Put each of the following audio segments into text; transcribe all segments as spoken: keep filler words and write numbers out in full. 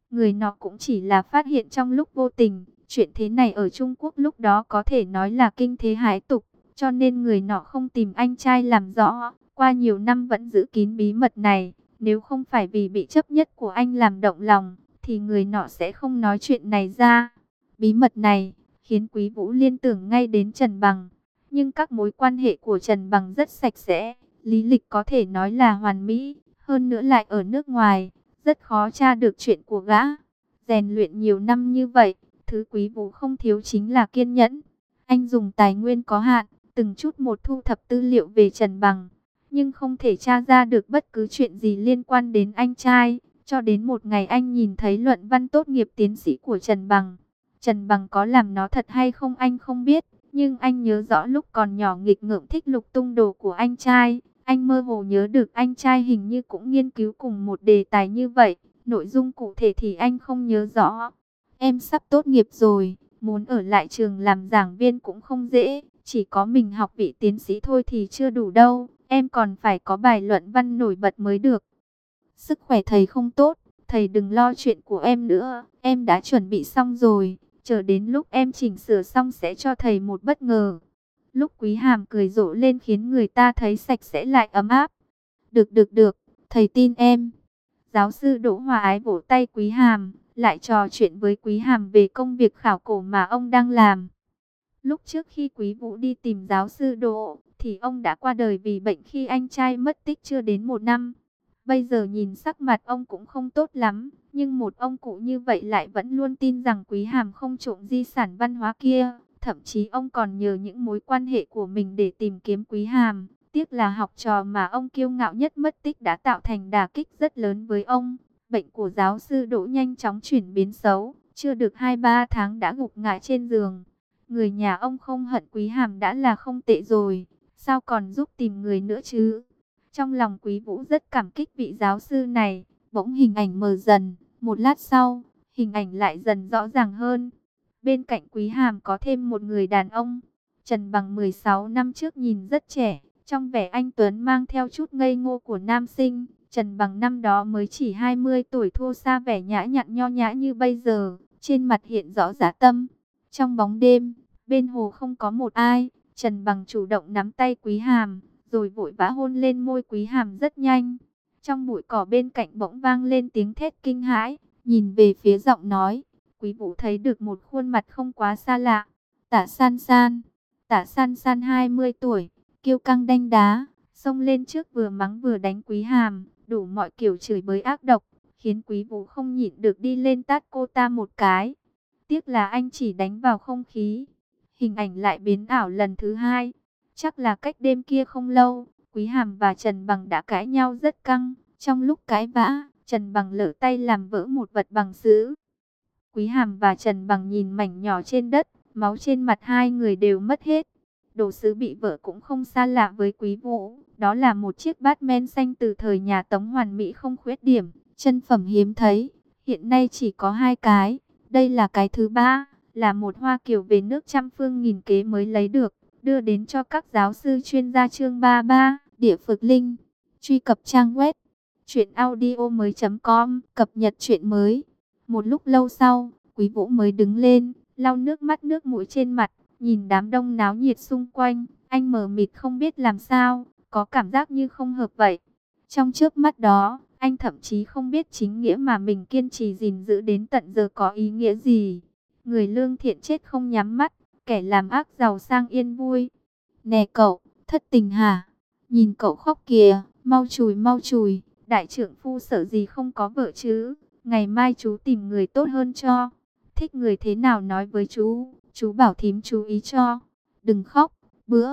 Người nọ cũng chỉ là phát hiện trong lúc vô tình. Chuyện thế này ở Trung Quốc lúc đó có thể nói là kinh thế hãi tục, cho nên người nọ không tìm anh trai làm rõ, qua nhiều năm vẫn giữ kín bí mật này. Nếu không phải vì bị chấp nhất của anh làm động lòng, thì người nọ sẽ không nói chuyện này ra. Bí mật này khiến Quý Vũ liên tưởng ngay đến Trần Bằng. Nhưng các mối quan hệ của Trần Bằng rất sạch sẽ, lý lịch có thể nói là hoàn mỹ, hơn nữa lại ở nước ngoài, rất khó tra được chuyện của gã. Rèn luyện nhiều năm như vậy, thứ Quý Vũ không thiếu chính là kiên nhẫn. Anh dùng tài nguyên có hạn, từng chút một thu thập tư liệu về Trần Bằng, nhưng không thể tra ra được bất cứ chuyện gì liên quan đến anh trai. Cho đến một ngày anh nhìn thấy luận văn tốt nghiệp tiến sĩ của Trần Bằng. Trần Bằng có làm nó thật hay không anh không biết, nhưng anh nhớ rõ lúc còn nhỏ nghịch ngợm thích lục tung đồ của anh trai. Anh mơ hồ nhớ được anh trai hình như cũng nghiên cứu cùng một đề tài như vậy. Nội dung cụ thể thì anh không nhớ rõ. Em sắp tốt nghiệp rồi, muốn ở lại trường làm giảng viên cũng không dễ. Chỉ có mình học vị tiến sĩ thôi thì chưa đủ đâu. Em còn phải có bài luận văn nổi bật mới được. Sức khỏe thầy không tốt, thầy đừng lo chuyện của em nữa. Em đã chuẩn bị xong rồi, chờ đến lúc em chỉnh sửa xong sẽ cho thầy một bất ngờ. Lúc Quý Hàm cười rộ lên khiến người ta thấy sạch sẽ lại ấm áp. Được được được, thầy tin em. Giáo sư Đỗ Hòa Ái vỗ tay Quý Hàm, lại trò chuyện với Quý Hàm về công việc khảo cổ mà ông đang làm. Lúc trước khi Quý Vũ đi tìm giáo sư Đỗ, thì ông đã qua đời vì bệnh khi anh trai mất tích chưa đến một năm. Bây giờ nhìn sắc mặt ông cũng không tốt lắm, nhưng một ông cụ như vậy lại vẫn luôn tin rằng Quý Hàm không trộm di sản văn hóa kia. Thậm chí ông còn nhờ những mối quan hệ của mình để tìm kiếm Quý Hàm. Tiếc là học trò mà ông kiêu ngạo nhất mất tích đã tạo thành đả kích rất lớn với ông. Bệnh của giáo sư Đỗ nhanh chóng chuyển biến xấu, chưa được hai ba tháng đã gục ngã trên giường. Người nhà ông không hận Quý Hàm đã là không tệ rồi, sao còn giúp tìm người nữa chứ? Trong lòng Quý Vũ rất cảm kích vị giáo sư này. Bỗng hình ảnh mờ dần, một lát sau, hình ảnh lại dần rõ ràng hơn. Bên cạnh Quý Hàm có thêm một người đàn ông. Trần Bằng mười sáu năm trước nhìn rất trẻ, trong vẻ anh tuấn mang theo chút ngây ngô của nam sinh. Trần Bằng năm đó mới chỉ hai mươi tuổi, thua xa vẻ nhã nhặn nho nhã như bây giờ, trên mặt hiện rõ dã tâm. Trong bóng đêm, bên hồ không có một ai, Trần Bằng chủ động nắm tay Quý Hàm, rồi vội vã hôn lên môi Quý Hàm rất nhanh. Trong bụi cỏ bên cạnh bỗng vang lên tiếng thét kinh hãi, nhìn về phía giọng nói, Quý Vũ thấy được một khuôn mặt không quá xa lạ. Tả San San. Tả San San hai mươi tuổi, kiêu căng đanh đá, xông lên trước vừa mắng vừa đánh Quý Hàm, đủ mọi kiểu chửi bới ác độc, khiến Quý Vũ không nhịn được đi lên tát cô ta một cái. Tiếc là anh chỉ đánh vào không khí. Hình ảnh lại biến ảo lần thứ hai. Chắc là cách đêm kia không lâu, Quý Hàm và Trần Bằng đã cãi nhau rất căng. Trong lúc cãi vã, Trần Bằng lỡ tay làm vỡ một vật bằng sứ. Quý Hàm và Trần Bằng nhìn mảnh nhỏ trên đất, máu trên mặt hai người đều mất hết. Đồ sứ bị vỡ cũng không xa lạ với Quý Vũ. Đó là một chiếc bát men xanh từ thời nhà Tống hoàn mỹ không khuyết điểm, chân phẩm hiếm thấy. Hiện nay chỉ có hai cái. Đây là cái thứ ba, là một hoa kiều về nước trăm phương nghìn kế mới lấy được, đưa đến cho các giáo sư chuyên gia chương ba mươi ba, địa phược linh. Truy cập trang web truyện audio mới chấm com, cập nhật truyện mới. Một lúc lâu sau, Quý Vũ mới đứng lên, lau nước mắt nước mũi trên mặt, nhìn đám đông náo nhiệt xung quanh, anh mờ mịt không biết làm sao, có cảm giác như không hợp vậy. Trong chớp mắt đó, anh thậm chí không biết chính nghĩa mà mình kiên trì gìn giữ đến tận giờ có ý nghĩa gì. Người lương thiện chết không nhắm mắt, kẻ làm ác giàu sang yên vui. Nè cậu, thất tình hả? Nhìn cậu khóc kìa, mau chùi mau chùi, đại trưởng phu sợ gì không có vợ chứ? Ngày mai chú tìm người tốt hơn cho. Thích người thế nào nói với chú, chú bảo thím chú ý cho. Đừng khóc, bữa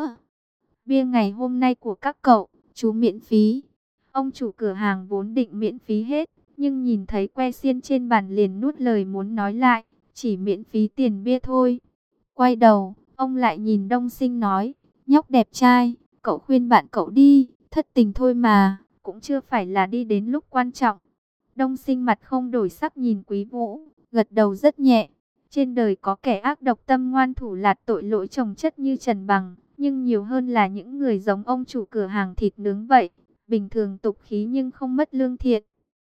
bia ngày hôm nay của các cậu, chú miễn phí. Ông chủ cửa hàng vốn định miễn phí hết, nhưng nhìn thấy que xiên trên bàn liền nuốt lời muốn nói lại, chỉ miễn phí tiền bia thôi. Quay đầu, ông lại nhìn Đông Sinh nói, nhóc đẹp trai, cậu khuyên bạn cậu đi, thất tình thôi mà, cũng chưa phải là đi đến lúc quan trọng. Đông Sinh mặt không đổi sắc nhìn Quý Vũ, gật đầu rất nhẹ. Trên đời có kẻ ác độc tâm ngoan thủ lạt tội lỗi chồng chất như Trần Bằng, nhưng nhiều hơn là những người giống ông chủ cửa hàng thịt nướng vậy. Bình thường tục khí nhưng không mất lương thiện.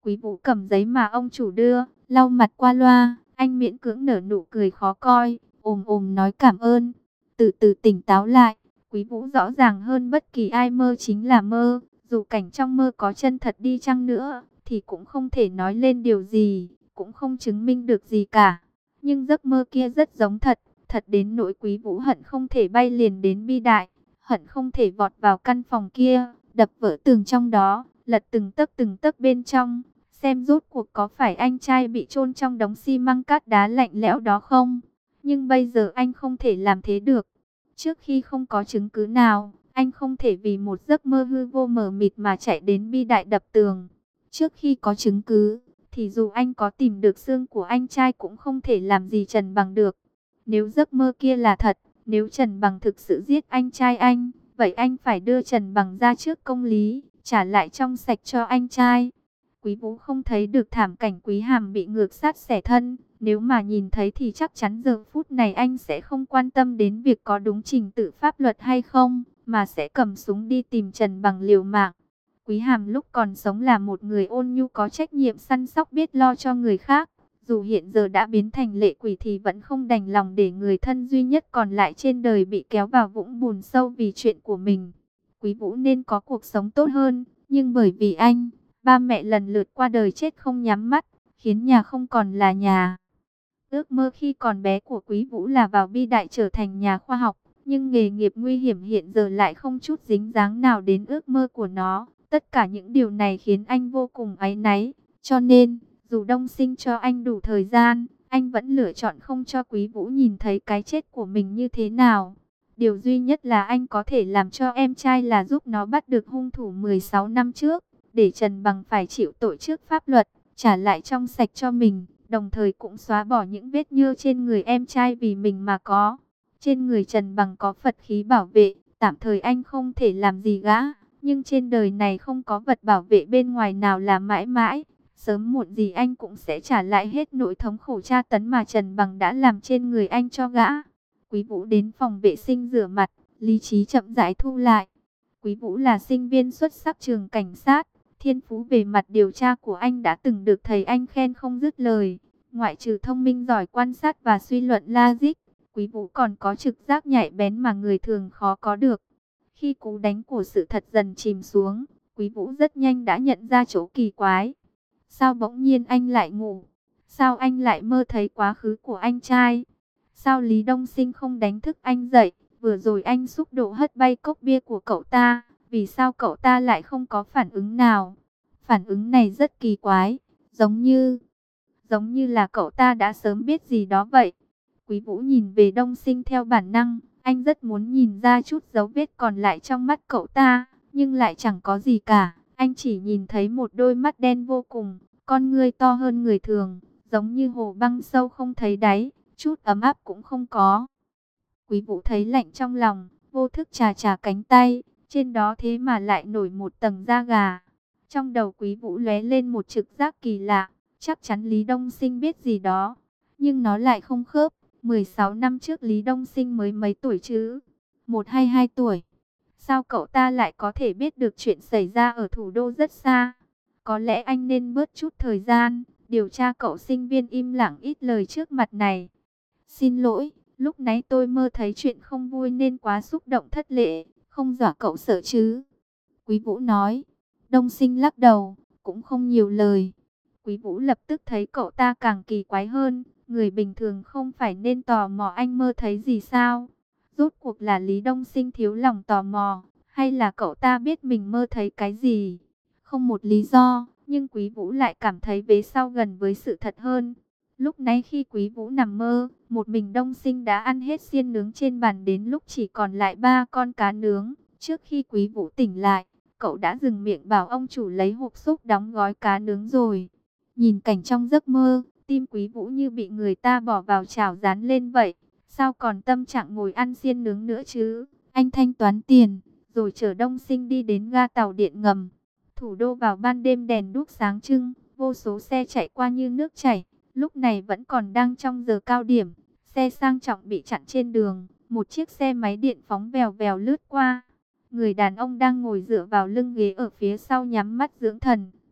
Quý Vũ cầm giấy mà ông chủ đưa, lau mặt qua loa, anh miễn cưỡng nở nụ cười khó coi, ồm ồm nói cảm ơn. Từ từ tỉnh táo lại, Quý Vũ rõ ràng hơn bất kỳ ai mơ chính là mơ, dù cảnh trong mơ có chân thật đi chăng nữa, thì cũng không thể nói lên điều gì, cũng không chứng minh được gì cả. Nhưng giấc mơ kia rất giống thật, thật đến nỗi Quý Vũ hận không thể bay liền đến Bi Đại, hận không thể vọt vào căn phòng kia, đập vỡ tường trong đó, lật từng tấc từng tấc bên trong, xem rốt cuộc có phải anh trai bị chôn trong đống xi măng cát đá lạnh lẽo đó không. Nhưng bây giờ anh không thể làm thế được. Trước khi không có chứng cứ nào, anh không thể vì một giấc mơ hư vô mờ mịt mà chạy đến Bi Đại đập tường. Trước khi có chứng cứ, thì dù anh có tìm được xương của anh trai cũng không thể làm gì Trần Bằng được. Nếu giấc mơ kia là thật, nếu Trần Bằng thực sự giết anh trai anh, vậy anh phải đưa Trần Bằng ra trước công lý, trả lại trong sạch cho anh trai. Quý Vũ không thấy được thảm cảnh Quý Hàm bị ngược sát xẻ thân, nếu mà nhìn thấy thì chắc chắn giờ phút này anh sẽ không quan tâm đến việc có đúng trình tự pháp luật hay không, mà sẽ cầm súng đi tìm Trần Bằng liều mạng. Quý Hàm lúc còn sống là một người ôn nhu có trách nhiệm săn sóc biết lo cho người khác. Dù hiện giờ đã biến thành lệ quỷ thì vẫn không đành lòng để người thân duy nhất còn lại trên đời bị kéo vào vũng bùn sâu vì chuyện của mình. Quý Vũ nên có cuộc sống tốt hơn, nhưng bởi vì anh, ba mẹ lần lượt qua đời chết không nhắm mắt, khiến nhà không còn là nhà. Ước mơ khi còn bé của Quý Vũ là vào Bi Đại trở thành nhà khoa học, nhưng nghề nghiệp nguy hiểm hiện giờ lại không chút dính dáng nào đến ước mơ của nó. Tất cả những điều này khiến anh vô cùng áy náy, cho nên, dù Đông Sinh cho anh đủ thời gian, anh vẫn lựa chọn không cho Quý Vũ nhìn thấy cái chết của mình như thế nào. Điều duy nhất là anh có thể làm cho em trai là giúp nó bắt được hung thủ mười sáu năm trước, để Trần Bằng phải chịu tội trước pháp luật, trả lại trong sạch cho mình, đồng thời cũng xóa bỏ những vết nhơ trên người em trai vì mình mà có. Trên người Trần Bằng có Phật khí bảo vệ, tạm thời anh không thể làm gì gã, nhưng trên đời này không có vật bảo vệ bên ngoài nào là mãi mãi. Sớm muộn gì anh cũng sẽ trả lại hết nỗi thống khổ tra tấn mà Trần Bằng đã làm trên người anh cho gã. Quý Vũ đến phòng vệ sinh rửa mặt, lý trí chậm rãi thu lại. Quý Vũ là sinh viên xuất sắc trường cảnh sát, thiên phú về mặt điều tra của anh đã từng được thầy anh khen không dứt lời. Ngoại trừ thông minh giỏi quan sát và suy luận logic, Quý Vũ còn có trực giác nhạy bén mà người thường khó có được. Khi cú đánh của sự thật dần chìm xuống, Quý Vũ rất nhanh đã nhận ra chỗ kỳ quái. Sao bỗng nhiên anh lại ngủ? Sao anh lại mơ thấy quá khứ của anh trai? Sao Lý Đông Sinh không đánh thức anh dậy? Vừa rồi anh xúc độ hất bay cốc bia của cậu ta. Vì sao cậu ta lại không có phản ứng nào? Phản ứng này rất kỳ quái. Giống như... Giống như là cậu ta đã sớm biết gì đó vậy. Quý Vũ nhìn về Đông Sinh theo bản năng. Anh rất muốn nhìn ra chút dấu vết còn lại trong mắt cậu ta. Nhưng lại chẳng có gì cả. Anh chỉ nhìn thấy một đôi mắt đen vô cùng, con ngươi to hơn người thường, giống như hồ băng sâu không thấy đáy, chút ấm áp cũng không có. Quý Vũ thấy lạnh trong lòng, vô thức chà chà cánh tay, trên đó thế mà lại nổi một tầng da gà. Trong đầu Quý Vũ lóe lên một trực giác kỳ lạ, chắc chắn Lý Đông Sinh biết gì đó, nhưng nó lại không khớp. mười sáu năm trước Lý Đông Sinh mới mấy tuổi chứ? Một hay hai tuổi? Sao cậu ta lại có thể biết được chuyện xảy ra ở thủ đô rất xa? Có lẽ anh nên bớt chút thời gian, điều tra cậu sinh viên im lặng ít lời trước mặt này. Xin lỗi, lúc nãy tôi mơ thấy chuyện không vui nên quá xúc động thất lễ, không dọa cậu sợ chứ? Quý Vũ nói. Đông Sinh lắc đầu, cũng không nhiều lời. Quý Vũ lập tức thấy cậu ta càng kỳ quái hơn, người bình thường không phải nên tò mò anh mơ thấy gì sao? Rốt cuộc là Lý Đông Sinh thiếu lòng tò mò, hay là cậu ta biết mình mơ thấy cái gì? Không một lý do, nhưng Quý Vũ lại cảm thấy vế sau gần với sự thật hơn. Lúc nãy khi Quý Vũ nằm mơ, một mình Đông Sinh đã ăn hết xiên nướng trên bàn đến lúc chỉ còn lại ba con cá nướng. Trước khi Quý Vũ tỉnh lại, cậu đã dừng miệng bảo ông chủ lấy hộp xúc đóng gói cá nướng rồi. Nhìn cảnh trong giấc mơ, tim Quý Vũ như bị người ta bỏ vào chảo rán lên vậy. Sao còn tâm trạng ngồi ăn xiên nướng nữa chứ? Anh thanh toán tiền, rồi chở Đông Sinh đi đến ga tàu điện ngầm. Thủ đô vào ban đêm đèn đuốc sáng trưng, vô số xe chạy qua như nước chảy. Lúc này vẫn còn đang trong giờ cao điểm, xe sang trọng bị chặn trên đường. Một chiếc xe máy điện phóng vèo vèo lướt qua. Người đàn ông đang ngồi dựa vào lưng ghế ở phía sau nhắm mắt dưỡng thần.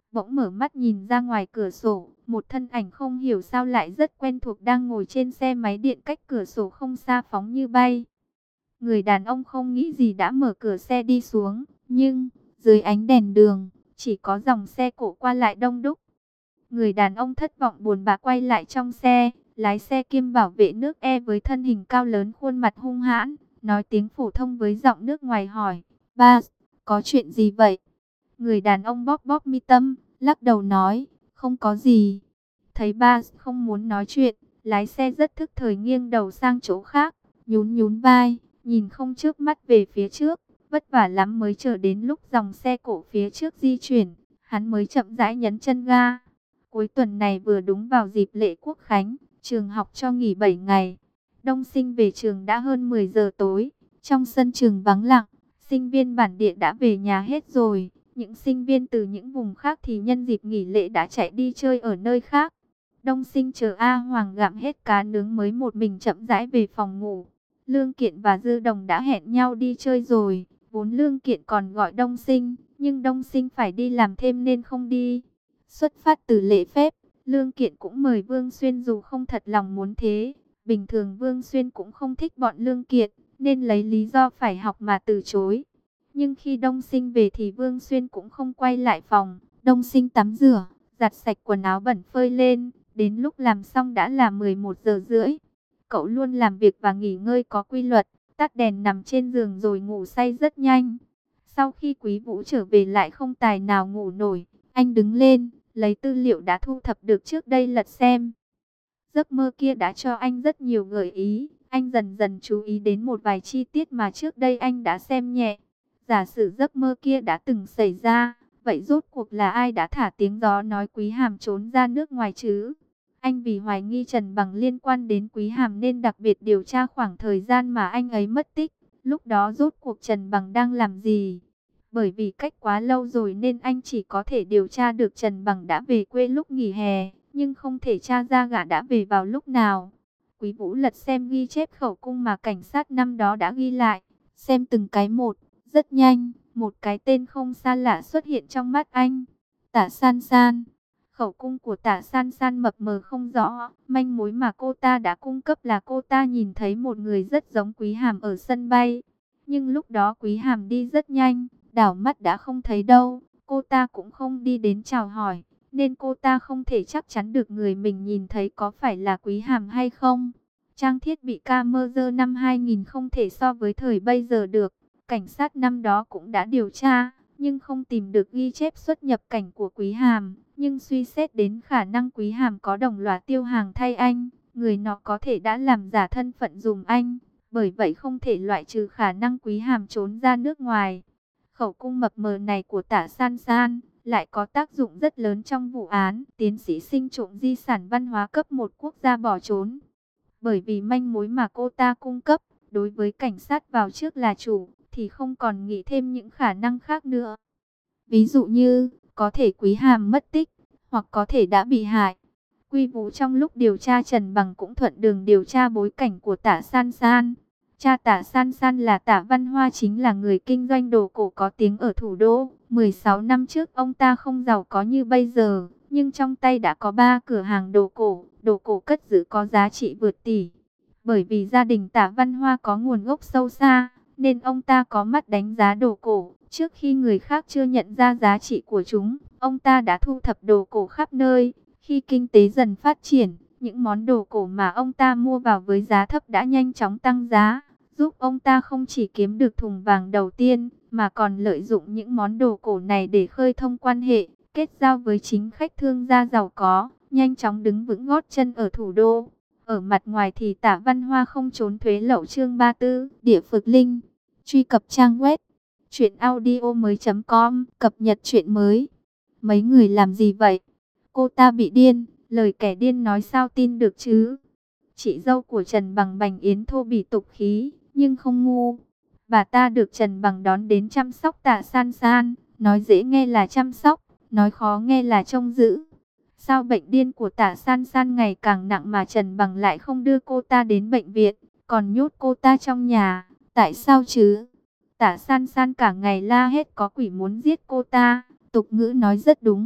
bỗng mở mắt nhìn ra ngoài cửa sổ, một thân ảnh không hiểu sao lại rất quen thuộc đang ngồi trên xe máy điện cách cửa sổ không xa phóng như bay. Người đàn ông không nghĩ gì đã mở cửa xe đi xuống, nhưng dưới ánh đèn đường, chỉ có dòng xe cộ qua lại đông đúc. Người đàn ông thất vọng buồn bã quay lại trong xe, lái xe kiêm bảo vệ nước E với thân hình cao lớn khuôn mặt hung hãn, nói tiếng phổ thông với giọng nước ngoài hỏi, ba, có chuyện gì vậy? Người đàn ông bóp bóp mi tâm, lắc đầu nói, không có gì. Thấy ba không muốn nói chuyện, lái xe rất thức thời nghiêng đầu sang chỗ khác, nhún nhún vai, nhìn không chớp mắt về phía trước, vất vả lắm mới chờ đến lúc dòng xe cộ phía trước di chuyển, hắn mới chậm rãi nhấn chân ga. Cuối tuần này vừa đúng vào dịp lễ Quốc khánh, trường học cho nghỉ bảy ngày. Đông sinh về trường đã hơn mười giờ tối, trong sân trường vắng lặng, sinh viên bản địa đã về nhà hết rồi. Những sinh viên từ những vùng khác thì nhân dịp nghỉ lễ đã chạy đi chơi ở nơi khác. Đông sinh chờ A Hoàng gặm hết cá nướng mới một mình chậm rãi về phòng ngủ. Lương Kiện và Dư Đồng đã hẹn nhau đi chơi rồi. Vốn Lương Kiện còn gọi Đông sinh, nhưng Đông sinh phải đi làm thêm nên không đi. Xuất phát từ lễ phép, Lương Kiện cũng mời Vương Xuyên dù không thật lòng muốn thế. Bình thường Vương Xuyên cũng không thích bọn Lương Kiện, nên lấy lý do phải học mà từ chối. Nhưng khi Đông sinh về thì Vương Xuyên cũng không quay lại phòng. Đông sinh tắm rửa, giặt sạch quần áo bẩn phơi lên. Đến lúc làm xong đã là mười một giờ rưỡi. Cậu luôn làm việc và nghỉ ngơi có quy luật, tắt đèn nằm trên giường rồi ngủ say rất nhanh. Sau khi Quý Vũ trở về lại không tài nào ngủ nổi, anh đứng lên, lấy tư liệu đã thu thập được trước đây lật xem. Giấc mơ kia đã cho anh rất nhiều gợi ý, anh dần dần chú ý đến một vài chi tiết mà trước đây anh đã xem nhẹ. Giả sử giấc mơ kia đã từng xảy ra, vậy rốt cuộc là ai đã thả tiếng gió nói Quý Hàm trốn ra nước ngoài chứ? Anh vì hoài nghi Trần Bằng liên quan đến Quý Hàm nên đặc biệt điều tra khoảng thời gian mà anh ấy mất tích. Lúc đó rốt cuộc Trần Bằng đang làm gì? Bởi vì cách quá lâu rồi nên anh chỉ có thể điều tra được Trần Bằng đã về quê lúc nghỉ hè, nhưng không thể tra ra gã đã về vào lúc nào. Quý Vũ lật xem ghi chép khẩu cung mà cảnh sát năm đó đã ghi lại, xem từng cái một. Rất nhanh, một cái tên không xa lạ xuất hiện trong mắt anh. Tả San San. Khẩu cung của Tả San San mập mờ không rõ. Manh mối mà cô ta đã cung cấp là cô ta nhìn thấy một người rất giống Quý Hàm ở sân bay. Nhưng lúc đó Quý Hàm đi rất nhanh, đảo mắt đã không thấy đâu. Cô ta cũng không đi đến chào hỏi, nên cô ta không thể chắc chắn được người mình nhìn thấy có phải là Quý Hàm hay không. Trang thiết bị camera năm hai nghìn không thể so với thời bây giờ được. Cảnh sát năm đó cũng đã điều tra, nhưng không tìm được ghi chép xuất nhập cảnh của Quý Hàm. Nhưng suy xét đến khả năng Quý Hàm có đồng loạt tiêu hàng thay anh, người nọ có thể đã làm giả thân phận dùm anh. Bởi vậy không thể loại trừ khả năng Quý Hàm trốn ra nước ngoài. Khẩu cung mập mờ này của Tả San San lại có tác dụng rất lớn trong vụ án tiến sĩ sinh trộm di sản văn hóa cấp một quốc gia bỏ trốn. Bởi vì manh mối mà cô ta cung cấp, đối với cảnh sát vào trước là chủ, thì không còn nghĩ thêm những khả năng khác nữa. Ví dụ như, có thể Quý Hàm mất tích, hoặc có thể đã bị hại. Quy Vũ trong lúc điều tra Trần Bằng cũng thuận đường điều tra bối cảnh của Tả San San. Cha Tả San San là Tả Văn Hoa, chính là người kinh doanh đồ cổ có tiếng ở thủ đô. mười sáu năm trước ông ta không giàu có như bây giờ, nhưng trong tay đã có ba cửa hàng đồ cổ, đồ cổ cất giữ có giá trị vượt tỷ. Bởi vì gia đình Tả Văn Hoa có nguồn gốc sâu xa, nên ông ta có mắt đánh giá đồ cổ. Trước khi người khác chưa nhận ra giá trị của chúng, ông ta đã thu thập đồ cổ khắp nơi. Khi kinh tế dần phát triển, những món đồ cổ mà ông ta mua vào với giá thấp đã nhanh chóng tăng giá, giúp ông ta không chỉ kiếm được thùng vàng đầu tiên, mà còn lợi dụng những món đồ cổ này để khơi thông quan hệ, kết giao với chính khách thương gia giàu có, nhanh chóng đứng vững gót chân ở thủ đô. Ở mặt ngoài thì Tả Văn Hoa không trốn thuế lậu. Chương ba mươi tư, Địa Phược Linh. Truy cập trang web truyện audio mới chấm com, cập nhật truyện mới. Mấy người làm gì vậy? Cô ta bị điên, lời kẻ điên nói sao tin được chứ? Chị dâu của Trần Bằng Bành Yến thô bỉ tục khí, nhưng không ngu. Bà ta được Trần Bằng đón đến chăm sóc Tả San San, nói dễ nghe là chăm sóc, nói khó nghe là trông giữ. Sao bệnh điên của Tả San San ngày càng nặng mà Trần Bằng lại không đưa cô ta đến bệnh viện, còn nhốt cô ta trong nhà? Tại sao chứ? Tả San San cả ngày la hết có quỷ muốn giết cô ta. Tục ngữ nói rất đúng,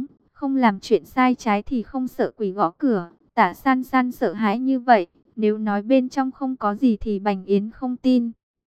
không làm chuyện sai trái thì không sợ quỷ gõ cửa. Tả San San sợ hãi như vậy, nếu nói bên trong không có gì thì Bành Yến không tin.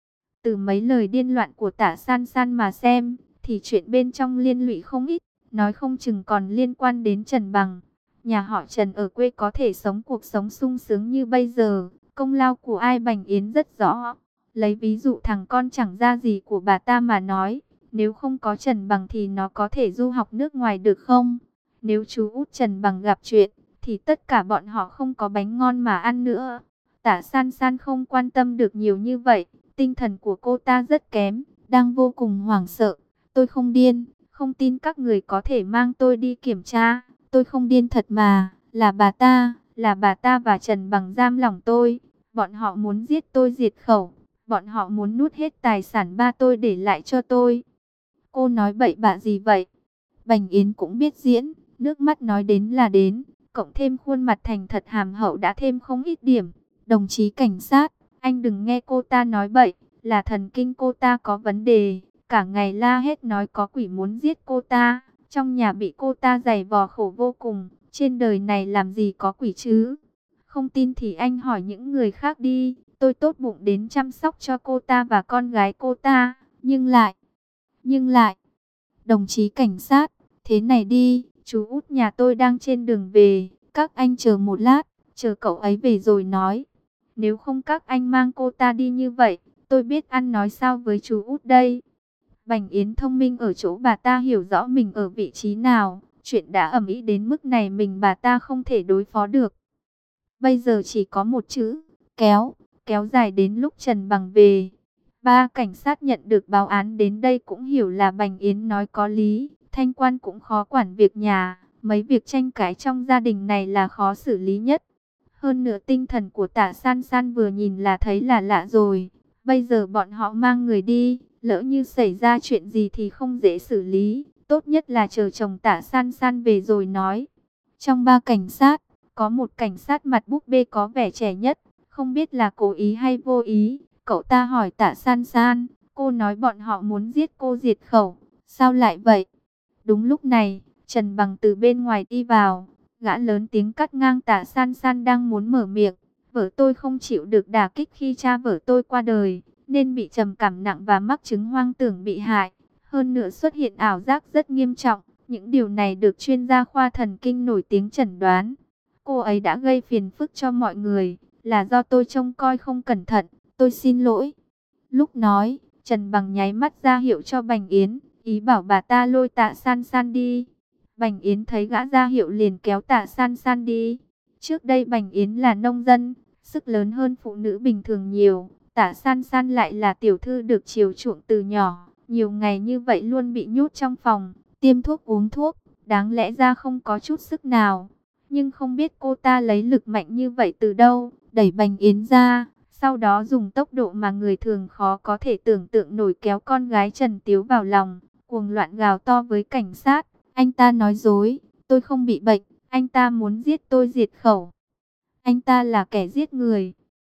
Từ mấy lời điên loạn của Tả San San mà xem, thì chuyện bên trong liên lụy không ít, nói không chừng còn liên quan đến Trần Bằng. Nhà họ Trần ở quê có thể sống cuộc sống sung sướng như bây giờ, công lao của ai Bành Yến rất rõ. Lấy ví dụ thằng con chẳng ra gì của bà ta mà nói, nếu không có Trần Bằng thì nó có thể du học nước ngoài được không? Nếu chú út Trần Bằng gặp chuyện, thì tất cả bọn họ không có bánh ngon mà ăn nữa. Tả San San không quan tâm được nhiều như vậy, tinh thần của cô ta rất kém, đang vô cùng hoảng sợ. Tôi không điên, không tin các người có thể mang tôi đi kiểm tra. Tôi không điên thật mà, là bà ta, là bà ta và Trần Bằng giam lỏng tôi. Bọn họ muốn giết tôi diệt khẩu, bọn họ muốn nuốt hết tài sản ba tôi để lại cho tôi. Cô nói bậy bạ gì vậy? Bành Yến cũng biết diễn, nước mắt nói đến là đến, cộng thêm khuôn mặt thành thật hàm hậu đã thêm không ít điểm. Đồng chí cảnh sát, anh đừng nghe cô ta nói bậy, là thần kinh cô ta có vấn đề, cả ngày la hết nói có quỷ muốn giết cô ta, trong nhà bị cô ta giày vò khổ vô cùng, trên đời này làm gì có quỷ chứ? Không tin thì anh hỏi những người khác đi, tôi tốt bụng đến chăm sóc cho cô ta và con gái cô ta, nhưng lại, nhưng lại, đồng chí cảnh sát, thế này đi, chú út nhà tôi đang trên đường về, các anh chờ một lát, chờ cậu ấy về rồi nói. Nếu không các anh mang cô ta đi như vậy, tôi biết ăn nói sao với chú út đây. Bành Yến thông minh ở chỗ bà ta hiểu rõ mình ở vị trí nào, chuyện đã ầm ĩ đến mức này mình bà ta không thể đối phó được. Bây giờ chỉ có một chữ, kéo, kéo dài đến lúc Trần Bằng về. Ba cảnh sát nhận được báo án đến đây cũng hiểu là Bành Yến nói có lý, thanh quan cũng khó quản việc nhà, mấy việc tranh cãi trong gia đình này là khó xử lý nhất. Hơn nữa tinh thần của Tả San San vừa nhìn là thấy là lạ rồi, bây giờ bọn họ mang người đi, lỡ như xảy ra chuyện gì thì không dễ xử lý, tốt nhất là chờ chồng Tả San San về rồi nói. Trong ba cảnh sát, có một cảnh sát mặt búp bê có vẻ trẻ nhất, không biết là cố ý hay vô ý. Cậu ta hỏi Tả San San, cô nói bọn họ muốn giết cô diệt khẩu, sao lại vậy? Đúng lúc này, Trần Bằng từ bên ngoài đi vào, gã lớn tiếng cắt ngang Tả San San đang muốn mở miệng. Vợ tôi không chịu được đả kích khi cha vợ tôi qua đời, nên bị trầm cảm nặng và mắc chứng hoang tưởng bị hại. Hơn nữa xuất hiện ảo giác rất nghiêm trọng, những điều này được chuyên gia khoa thần kinh nổi tiếng chẩn đoán. Cô ấy đã gây phiền phức cho mọi người, là do tôi trông coi không cẩn thận. Tôi xin lỗi. Lúc nói, Trần Bằng nháy mắt ra hiệu cho Bành Yến, ý bảo bà ta lôi Tạ San San đi. Bành Yến thấy gã ra hiệu liền kéo Tạ San San đi. Trước đây Bành Yến là nông dân, sức lớn hơn phụ nữ bình thường nhiều. Tạ San San lại là tiểu thư được chiều chuộng từ nhỏ. Nhiều ngày như vậy luôn bị nhốt trong phòng, tiêm thuốc uống thuốc, đáng lẽ ra không có chút sức nào. Nhưng không biết cô ta lấy lực mạnh như vậy từ đâu, đẩy Bành Yến ra. Sau đó dùng tốc độ mà người thường khó có thể tưởng tượng nổi kéo con gái Trần Tiếu vào lòng, cuồng loạn gào to với cảnh sát. Anh ta nói dối, tôi không bị bệnh, anh ta muốn giết tôi diệt khẩu. Anh ta là kẻ giết người.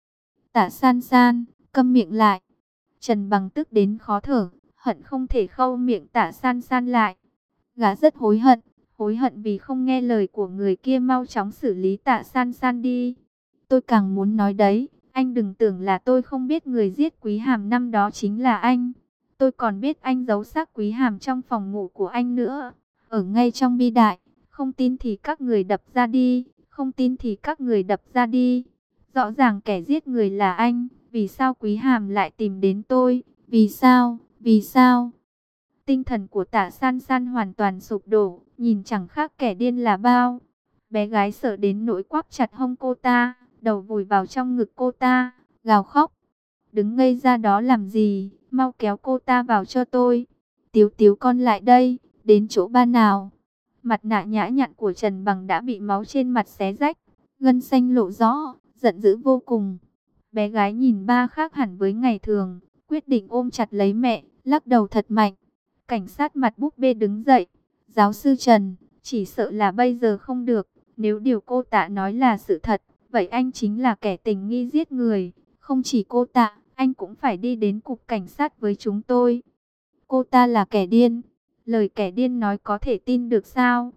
Tả San San, câm miệng lại. Trần Bằng tức đến khó thở, hận không thể khâu miệng Tả San San lại. Gã rất hối hận, hối hận vì không nghe lời của người kia mau chóng xử lý Tả San San đi. Tôi càng muốn nói đấy. Anh đừng tưởng là tôi không biết người giết Quý Hàm năm đó chính là anh. Tôi còn biết anh giấu xác Quý Hàm trong phòng ngủ của anh nữa. Ở ngay trong bi đại. Không tin thì các người đập ra đi. Không tin thì các người đập ra đi. Rõ ràng kẻ giết người là anh. Vì sao Quý Hàm lại tìm đến tôi? Vì sao? Vì sao? Tinh thần của Tả San San hoàn toàn sụp đổ. Nhìn chẳng khác kẻ điên là bao. Bé gái sợ đến nỗi quắp chặt hông cô ta, đầu vùi vào trong ngực cô ta, gào khóc. Đứng ngây ra đó làm gì, mau kéo cô ta vào cho tôi. Tiếu Tiếu con lại đây, đến chỗ ba nào. Mặt nạ nhã nhặn của Trần Bằng đã bị máu trên mặt xé rách, gân xanh lộ rõ, giận dữ vô cùng. Bé gái nhìn ba khác hẳn với ngày thường, quyết định ôm chặt lấy mẹ, lắc đầu thật mạnh. Cảnh sát mặt búp bê đứng dậy, giáo sư Trần, chỉ sợ là bây giờ không được. Nếu điều cô Tạ nói là sự thật, vậy anh chính là kẻ tình nghi giết người. Không chỉ cô Tạ, anh cũng phải đi đến cục cảnh sát với chúng tôi. Cô ta là kẻ điên. Lời kẻ điên nói có thể tin được sao?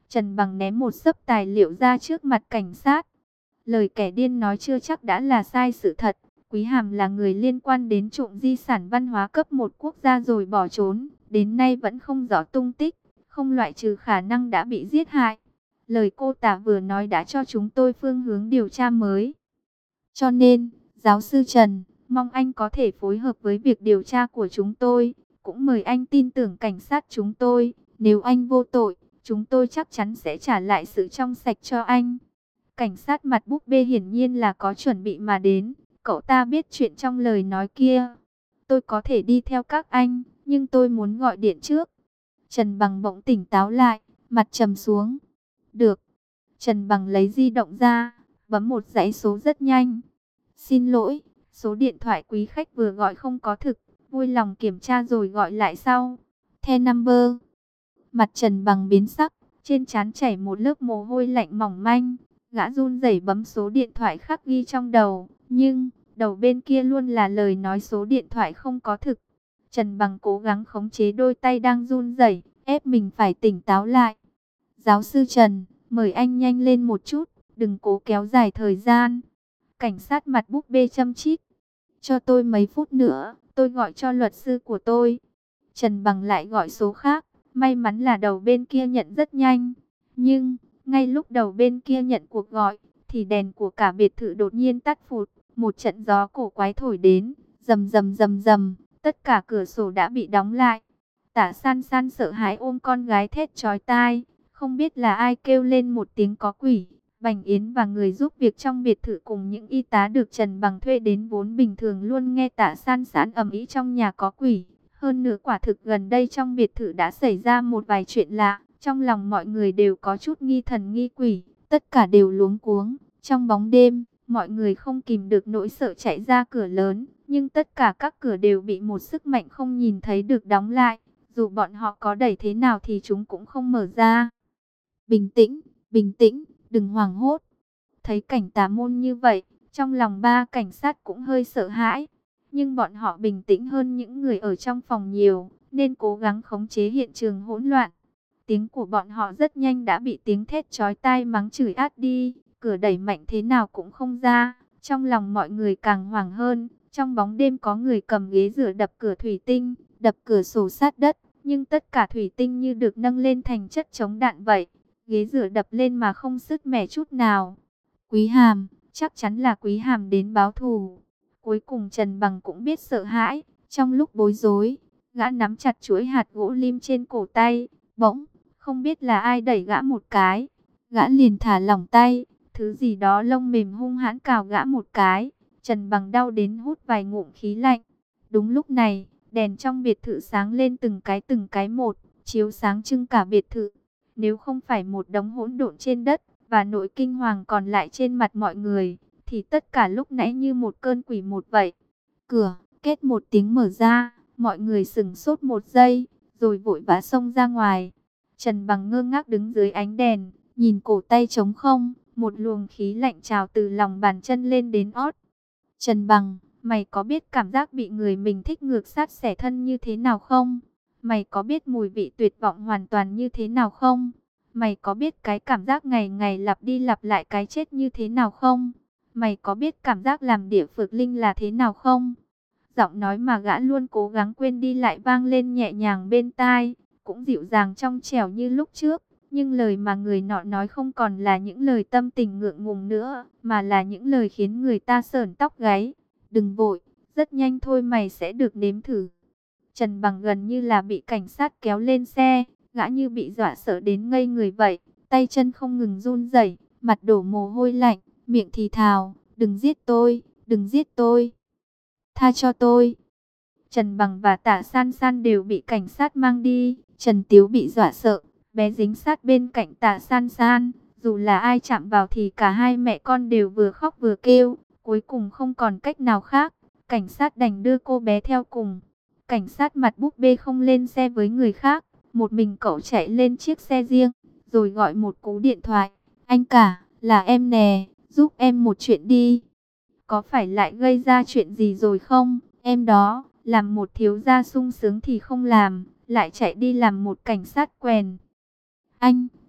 Trần Bằng ném một xấp tài liệu ra trước mặt cảnh sát. Lời kẻ điên nói chưa chắc đã là sai sự thật. Quý Hàm là người liên quan đến trộm di sản văn hóa cấp một quốc gia rồi bỏ trốn. Đến nay vẫn không rõ tung tích, không loại trừ khả năng đã bị giết hại. Lời cô ta vừa nói đã cho chúng tôi phương hướng điều tra mới. Cho nên, giáo sư Trần, mong anh có thể phối hợp với việc điều tra của chúng tôi. Cũng mời anh tin tưởng cảnh sát chúng tôi. Nếu anh vô tội, chúng tôi chắc chắn sẽ trả lại sự trong sạch cho anh. Cảnh sát mặt búp bê hiển nhiên là có chuẩn bị mà đến. Cậu ta biết chuyện trong lời nói kia. Tôi có thể đi theo các anh, nhưng tôi muốn gọi điện trước. Trần Bằng bỗng tỉnh táo lại, mặt trầm xuống. Được. Trần Bằng lấy di động ra, bấm một dãy số rất nhanh. Xin lỗi, số điện thoại quý khách vừa gọi không có thực. Vui lòng kiểm tra rồi gọi lại sau. The number. Mặt Trần Bằng biến sắc, trên trán chảy một lớp mồ hôi lạnh mỏng manh. Gã run rẩy bấm số điện thoại khắc ghi trong đầu, nhưng đầu bên kia luôn là lời nói số điện thoại không có thực. Trần Bằng cố gắng khống chế đôi tay đang run rẩy, ép mình phải tỉnh táo lại. Giáo sư Trần, mời anh nhanh lên một chút, đừng cố kéo dài thời gian. Cảnh sát mặt búp bê châm chích. Cho tôi mấy phút nữa, tôi gọi cho luật sư của tôi. Trần Bằng lại gọi số khác, may mắn là đầu bên kia nhận rất nhanh. Nhưng, ngay lúc đầu bên kia nhận cuộc gọi, thì đèn của cả biệt thự đột nhiên tắt phụt. Một trận gió cổ quái thổi đến, rầm rầm rầm rầm, tất cả cửa sổ đã bị đóng lại. Tả San San sợ hãi ôm con gái thét chói tai, không biết là ai kêu lên một tiếng có quỷ. Bành Yến và người giúp việc trong biệt thự cùng những y tá được Trần Bằng thuê đến vốn bình thường luôn nghe Tả San San ầm ĩ trong nhà có quỷ. Hơn nữa quả thực gần đây trong biệt thự đã xảy ra một vài chuyện lạ, trong lòng mọi người đều có chút nghi thần nghi quỷ, tất cả đều luống cuống. Trong bóng đêm, mọi người không kìm được nỗi sợ chạy ra cửa lớn, nhưng tất cả các cửa đều bị một sức mạnh không nhìn thấy được đóng lại. Dù bọn họ có đẩy thế nào thì chúng cũng không mở ra. Bình tĩnh, bình tĩnh, đừng hoảng hốt. Thấy cảnh tà môn như vậy, trong lòng ba cảnh sát cũng hơi sợ hãi. Nhưng bọn họ bình tĩnh hơn những người ở trong phòng nhiều, nên cố gắng khống chế hiện trường hỗn loạn. Tiếng của bọn họ rất nhanh đã bị tiếng thét chói tai mắng chửi át đi. Cửa đẩy mạnh thế nào cũng không ra. Trong lòng mọi người càng hoảng hơn. Trong bóng đêm có người cầm ghế rửa đập cửa thủy tinh, đập cửa sổ sát đất. Nhưng tất cả thủy tinh như được nâng lên thành chất chống đạn vậy. Ghế rửa đập lên mà không sứt mẻ chút nào. Quý Hàm, chắc chắn là Quý Hàm đến báo thù. Cuối cùng Trần Bằng cũng biết sợ hãi. Trong lúc bối rối, gã nắm chặt chuỗi hạt gỗ lim trên cổ tay. Bỗng, không biết là ai đẩy gã một cái. Gã liền thả lỏng tay. Thứ gì đó lông mềm hung hãn cào gã một cái. Trần Bằng đau đến hút vài ngụm khí lạnh. Đúng lúc này, đèn trong biệt thự sáng lên từng cái từng cái một, chiếu sáng trưng cả biệt thự. Nếu không phải một đống hỗn độn trên đất và nỗi kinh hoàng còn lại trên mặt mọi người, thì tất cả lúc nãy như một cơn quỷ một vậy. Cửa, két một tiếng mở ra, mọi người sửng sốt một giây, rồi vội vã xông ra ngoài. Trần Bằng ngơ ngác đứng dưới ánh đèn, nhìn cổ tay trống không, một luồng khí lạnh trào từ lòng bàn chân lên đến ót. Trần Bằng, mày có biết cảm giác bị người mình thích ngược sát xẻ thân như thế nào không? Mày có biết mùi vị tuyệt vọng hoàn toàn như thế nào không? Mày có biết cái cảm giác ngày ngày lặp đi lặp lại cái chết như thế nào không? Mày có biết cảm giác làm địa phược linh là thế nào không? Giọng nói mà gã luôn cố gắng quên đi lại vang lên nhẹ nhàng bên tai, cũng dịu dàng trong trẻo như lúc trước. Nhưng lời mà người nọ nói không còn là những lời tâm tình ngượng ngùng nữa, mà là những lời khiến người ta sởn tóc gáy. Đừng vội, rất nhanh thôi mày sẽ được nếm thử. Trần Bằng gần như là bị cảnh sát kéo lên xe, gã như bị dọa sợ đến ngây người vậy, tay chân không ngừng run rẩy, mặt đổ mồ hôi lạnh, miệng thì thào, đừng giết tôi, đừng giết tôi, tha cho tôi. Trần Bằng và Tả San San đều bị cảnh sát mang đi, Trần Tiếu bị dọa sợ, bé dính sát bên cạnh Tả San San, dù là ai chạm vào thì cả hai mẹ con đều vừa khóc vừa kêu, cuối cùng không còn cách nào khác, cảnh sát đành đưa cô bé theo cùng. Cảnh sát mặt búp bê không lên xe với người khác, một mình cậu chạy lên chiếc xe riêng, rồi gọi một cú điện thoại. Anh cả, là em nè, giúp em một chuyện đi. Có phải lại gây ra chuyện gì rồi không? Em đó, làm một thiếu gia sung sướng thì không làm, lại chạy đi làm một cảnh sát quèn. Anh,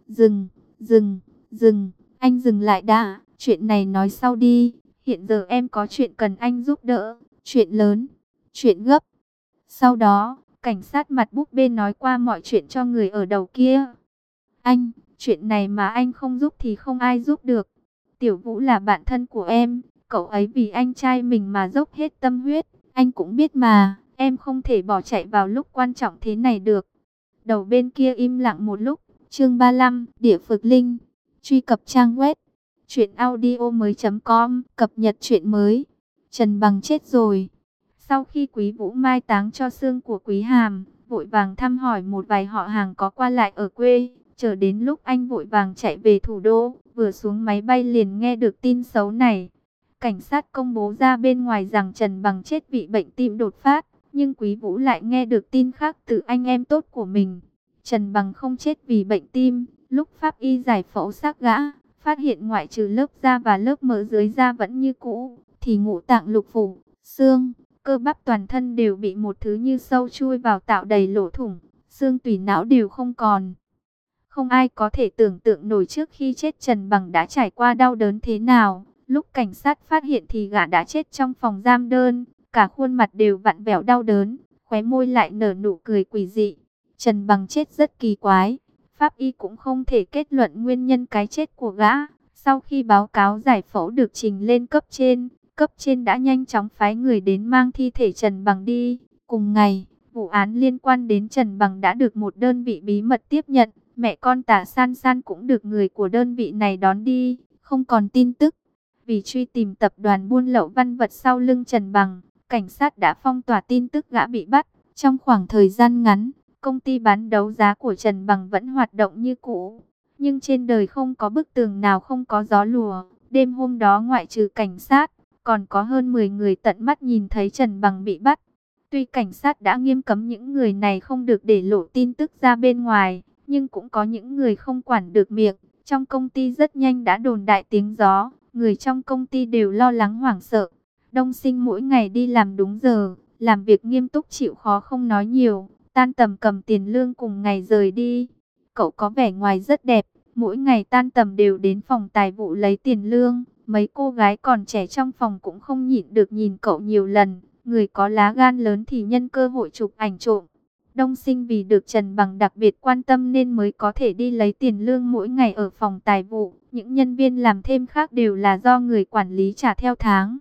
Dừng, dừng, dừng, anh dừng lại đã, chuyện này nói sau đi, hiện giờ em có chuyện cần anh giúp đỡ, chuyện lớn, chuyện gấp. Sau đó, cảnh sát mặt búp bê nói qua mọi chuyện cho người ở đầu kia. Anh, chuyện này mà anh không giúp thì không ai giúp được. Tiểu Vũ là bạn thân của em, cậu ấy vì anh trai mình mà dốc hết tâm huyết, anh cũng biết mà, em không thể bỏ chạy vào lúc quan trọng thế này được. Đầu bên kia im lặng một lúc, chương ba mươi lăm, Địa Phược Linh, truy cập trang web truyệnaudiomoi chấm com, cập nhật truyện mới. Trần Bằng chết rồi. Sau khi Quý Vũ mai táng cho xương của Quý Hàm, vội vàng thăm hỏi một vài họ hàng có qua lại ở quê, chờ đến lúc anh vội vàng chạy về thủ đô, vừa xuống máy bay liền nghe được tin xấu này. Cảnh sát công bố ra bên ngoài rằng Trần Bằng chết vì bệnh tim đột phát, nhưng Quý Vũ lại nghe được tin khác từ anh em tốt của mình. Trần Bằng không chết vì bệnh tim, lúc pháp y giải phẫu xác gã, phát hiện ngoại trừ lớp da và lớp mỡ dưới da vẫn như cũ, thì ngũ tạng lục phủ, xương, cơ bắp toàn thân đều bị một thứ như sâu chui vào tạo đầy lỗ thủng, xương tủy não đều không còn. Không ai có thể tưởng tượng nổi trước khi chết Trần Bằng đã trải qua đau đớn thế nào. Lúc cảnh sát phát hiện thì gã đã chết trong phòng giam đơn, cả khuôn mặt đều vặn vẹo đau đớn, khóe môi lại nở nụ cười quỷ dị. Trần Bằng chết rất kỳ quái, pháp y cũng không thể kết luận nguyên nhân cái chết của gã. Sau khi báo cáo giải phẫu được trình lên cấp trên, cấp trên đã nhanh chóng phái người đến mang thi thể Trần Bằng đi. Cùng ngày, vụ án liên quan đến Trần Bằng đã được một đơn vị bí mật tiếp nhận. Mẹ con Tả San San cũng được người của đơn vị này đón đi, không còn tin tức. Vì truy tìm tập đoàn buôn lậu văn vật sau lưng Trần Bằng, cảnh sát đã phong tỏa tin tức gã bị bắt. Trong khoảng thời gian ngắn, công ty bán đấu giá của Trần Bằng vẫn hoạt động như cũ. Nhưng trên đời không có bức tường nào không có gió lùa. Đêm hôm đó ngoại trừ cảnh sát, còn có hơn mười người tận mắt nhìn thấy Trần Bằng bị bắt. Tuy cảnh sát đã nghiêm cấm những người này không được để lộ tin tức ra bên ngoài, nhưng cũng có những người không quản được miệng. Trong công ty rất nhanh đã đồn đại tiếng gió, người trong công ty đều lo lắng hoảng sợ. Đông Sinh mỗi ngày đi làm đúng giờ, làm việc nghiêm túc chịu khó không nói nhiều, tan tầm cầm tiền lương cùng ngày rời đi. Cậu có vẻ ngoài rất đẹp, mỗi ngày tan tầm đều đến phòng tài vụ lấy tiền lương. Mấy cô gái còn trẻ trong phòng cũng không nhịn được nhìn cậu nhiều lần, người có lá gan lớn thì nhân cơ hội chụp ảnh trộm. Đông Sinh vì được Trần Bằng đặc biệt quan tâm nên mới có thể đi lấy tiền lương mỗi ngày ở phòng tài vụ. Những nhân viên làm thêm khác đều là do người quản lý trả theo tháng.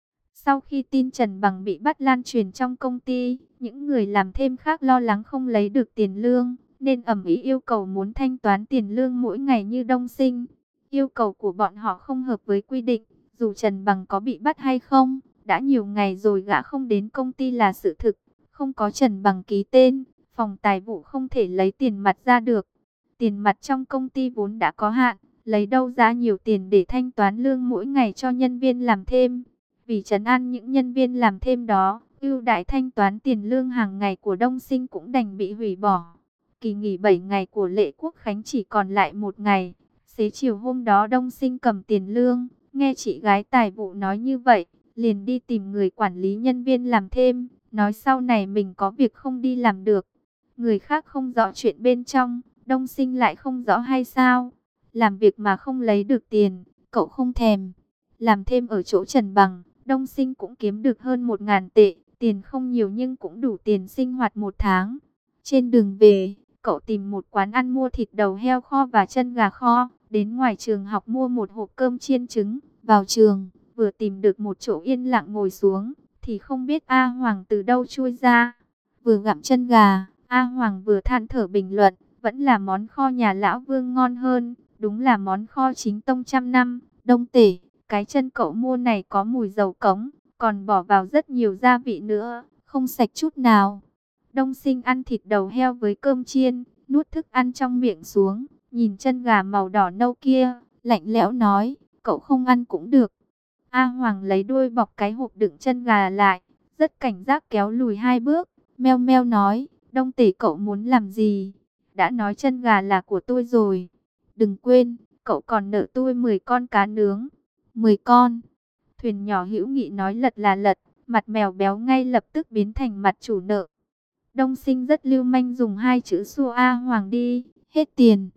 Sau khi tin Trần Bằng bị bắt lan truyền trong công ty, những người làm thêm khác lo lắng không lấy được tiền lương, nên ầm ĩ yêu cầu muốn thanh toán tiền lương mỗi ngày như Đông Sinh. Yêu cầu của bọn họ không hợp với quy định, dù Trần Bằng có bị bắt hay không, đã nhiều ngày rồi gã không đến công ty là sự thực. Không có Trần Bằng ký tên, phòng tài vụ không thể lấy tiền mặt ra được. Tiền mặt trong công ty vốn đã có hạn, lấy đâu ra nhiều tiền để thanh toán lương mỗi ngày cho nhân viên làm thêm. Vì trấn an những nhân viên làm thêm đó, ưu đãi thanh toán tiền lương hàng ngày của Đông Sinh cũng đành bị hủy bỏ. Kỳ nghỉ bảy ngày của Lễ Quốc Khánh chỉ còn lại một ngày. Xế chiều hôm đó Đông Sinh cầm tiền lương, nghe chị gái tài vụ nói như vậy, liền đi tìm người quản lý nhân viên làm thêm, nói sau này mình có việc không đi làm được. Người khác không rõ chuyện bên trong, Đông Sinh lại không rõ hay sao? Làm việc mà không lấy được tiền, cậu không thèm. Làm thêm ở chỗ Trần Bằng, Đông Sinh cũng kiếm được hơn một ngàn tệ, tiền không nhiều nhưng cũng đủ tiền sinh hoạt một tháng. Trên đường về, cậu tìm một quán ăn mua thịt đầu heo kho và chân gà kho, đến ngoài trường học mua một hộp cơm chiên trứng, vào trường, vừa tìm được một chỗ yên lặng ngồi xuống, thì không biết A Hoàng từ đâu chui ra. Vừa gặm chân gà, A Hoàng vừa than thở bình luận, vẫn là món kho nhà lão Vương ngon hơn, đúng là món kho chính tông trăm năm. Đông Tể, cái chân cậu mua này có mùi dầu cống, còn bỏ vào rất nhiều gia vị nữa, không sạch chút nào. Đông Sinh ăn thịt đầu heo với cơm chiên, nuốt thức ăn trong miệng xuống, nhìn chân gà màu đỏ nâu kia, lạnh lẽo nói, cậu không ăn cũng được. A Hoàng lấy đuôi bọc cái hộp đựng chân gà lại, rất cảnh giác kéo lùi hai bước, meo meo nói, Đông Tể cậu muốn làm gì? Đã nói chân gà là của tôi rồi. Đừng quên, cậu còn nợ tôi mười con cá nướng. mười con. Thuyền nhỏ hữu nghị nói lật là lật, mặt mèo béo ngay lập tức biến thành mặt chủ nợ. Đông Sinh rất lưu manh dùng hai chữ xua A Hoàng đi, hết tiền.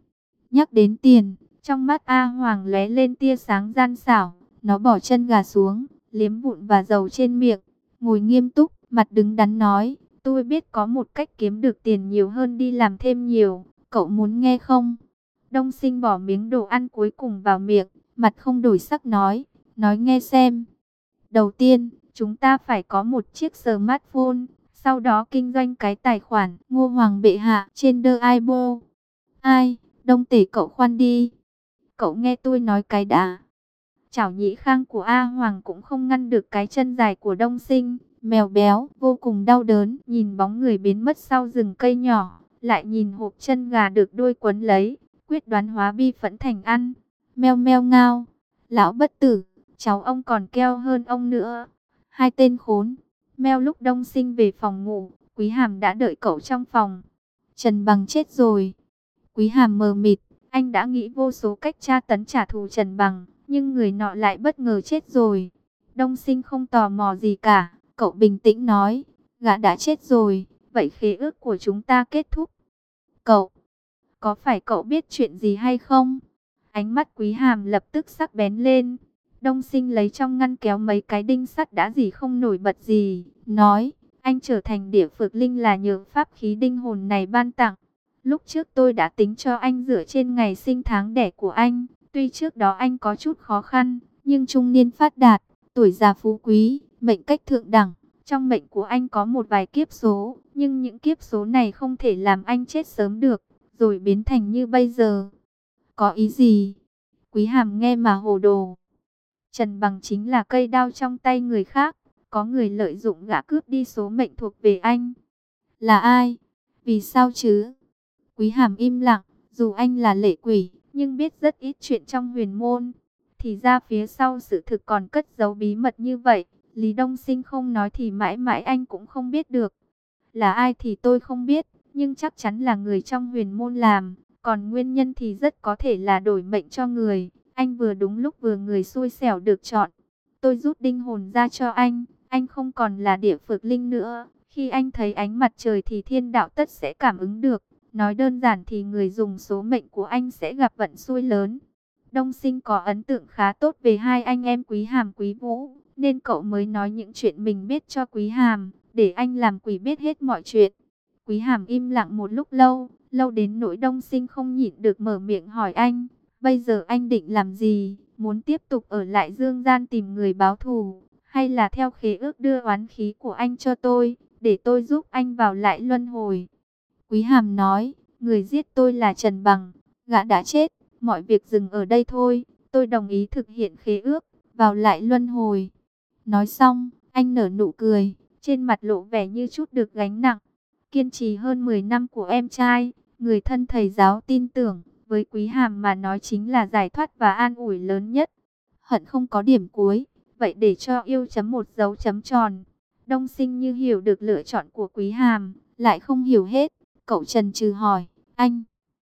Nhắc đến tiền, trong mắt A Hoàng lóe lên tia sáng gian xảo, nó bỏ chân gà xuống, liếm vụn và dầu trên miệng, ngồi nghiêm túc, mặt đứng đắn nói, tôi biết có một cách kiếm được tiền nhiều hơn đi làm thêm nhiều, cậu muốn nghe không? Đông Sinh bỏ miếng đồ ăn cuối cùng vào miệng, mặt không đổi sắc nói, nói nghe xem. Đầu tiên, chúng ta phải có một chiếc smartphone, sau đó kinh doanh cái tài khoản Ngô Hoàng bệ hạ trên The Weibo. Ai, Đông Tể cậu khoan đi. Cậu nghe tôi nói cái đã. Chảo nhĩ khang của A Hoàng cũng không ngăn được cái chân dài của Đông Sinh, mèo béo, vô cùng đau đớn, nhìn bóng người biến mất sau rừng cây nhỏ, lại nhìn hộp chân gà được đôi quấn lấy, quyết đoán hóa bi phẫn thành ăn. Meo meo ngao, lão bất tử, cháu ông còn keo hơn ông nữa. Hai tên khốn. Meo lúc Đông Sinh về phòng ngủ, Quý Hàm đã đợi cậu trong phòng. Trần Bằng chết rồi. Quý Hàm mờ mịt, anh đã nghĩ vô số cách tra tấn trả thù Trần Bằng, nhưng người nọ lại bất ngờ chết rồi. Đông Sinh không tò mò gì cả, cậu bình tĩnh nói, gã đã chết rồi, vậy khế ước của chúng ta kết thúc. Cậu, có phải cậu biết chuyện gì hay không? Ánh mắt Quý Hàm lập tức sắc bén lên. Đông Sinh lấy trong ngăn kéo mấy cái đinh sắt đã gì không nổi bật gì, nói, anh trở thành địa phược linh là nhờ pháp khí đinh hồn này ban tặng. Lúc trước tôi đã tính cho anh dựa trên ngày sinh tháng đẻ của anh, tuy trước đó anh có chút khó khăn, nhưng trung niên phát đạt, tuổi già phú quý, mệnh cách thượng đẳng. Trong mệnh của anh có một vài kiếp số, nhưng những kiếp số này không thể làm anh chết sớm được, rồi biến thành như bây giờ. Có ý gì? Quý Hàm nghe mà hồ đồ. Trần Bằng chính là cây đao trong tay người khác, có người lợi dụng gã cướp đi số mệnh thuộc về anh. Là ai? Vì sao chứ? Quý Hàm im lặng, dù anh là lệ quỷ, nhưng biết rất ít chuyện trong huyền môn. Thì ra phía sau sự thực còn cất giấu bí mật như vậy, Lý Đông Sinh không nói thì mãi mãi anh cũng không biết được. Là ai thì tôi không biết, nhưng chắc chắn là người trong huyền môn làm, còn nguyên nhân thì rất có thể là đổi mệnh cho người. Anh vừa đúng lúc vừa người xui xẻo được chọn. Tôi rút đinh hồn ra cho anh, anh không còn là địa phược linh nữa. Khi anh thấy ánh mặt trời thì thiên đạo tất sẽ cảm ứng được. Nói đơn giản thì người dùng số mệnh của anh sẽ gặp vận xui lớn. Đông Sinh có ấn tượng khá tốt về hai anh em Quý Hàm Quý Vũ, nên cậu mới nói những chuyện mình biết cho Quý Hàm, để anh làm quỷ biết hết mọi chuyện. Quý Hàm im lặng một lúc lâu, lâu đến nỗi Đông Sinh không nhịn được mở miệng hỏi anh. Bây giờ anh định làm gì? Muốn tiếp tục ở lại dương gian tìm người báo thù, hay là theo khế ước đưa oán khí của anh cho tôi, để tôi giúp anh vào lại luân hồi? Quý Hàm nói, người giết tôi là Trần Bằng, gã đã chết, mọi việc dừng ở đây thôi, tôi đồng ý thực hiện khế ước, vào lại luân hồi. Nói xong, anh nở nụ cười, trên mặt lộ vẻ như chút được gánh nặng. Kiên trì hơn mười năm của em trai, người thân thầy giáo tin tưởng, với Quý Hàm mà nói chính là giải thoát và an ủi lớn nhất. Hận không có điểm cuối, vậy để cho yêu chấm một dấu chấm tròn. Đông Sinh như hiểu được lựa chọn của Quý Hàm, lại không hiểu hết. Cậu chần chừ hỏi, anh